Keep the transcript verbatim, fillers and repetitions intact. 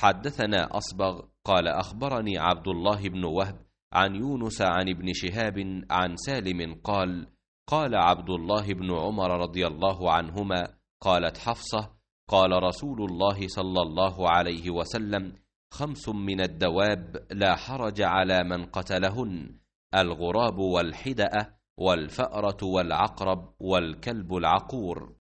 حدثنا أصبغ قال أخبرني عبد الله بن وهب عن يونس عن ابن شهاب عن سالم قال قال عبد الله بن عمر رضي الله عنهما قالت حفصة قال رسول الله صلى الله عليه وسلم خمس من الدواب لا حرج على من قتلهن: الغراب والحدأة والفأرة والعقرب والكلب العقور.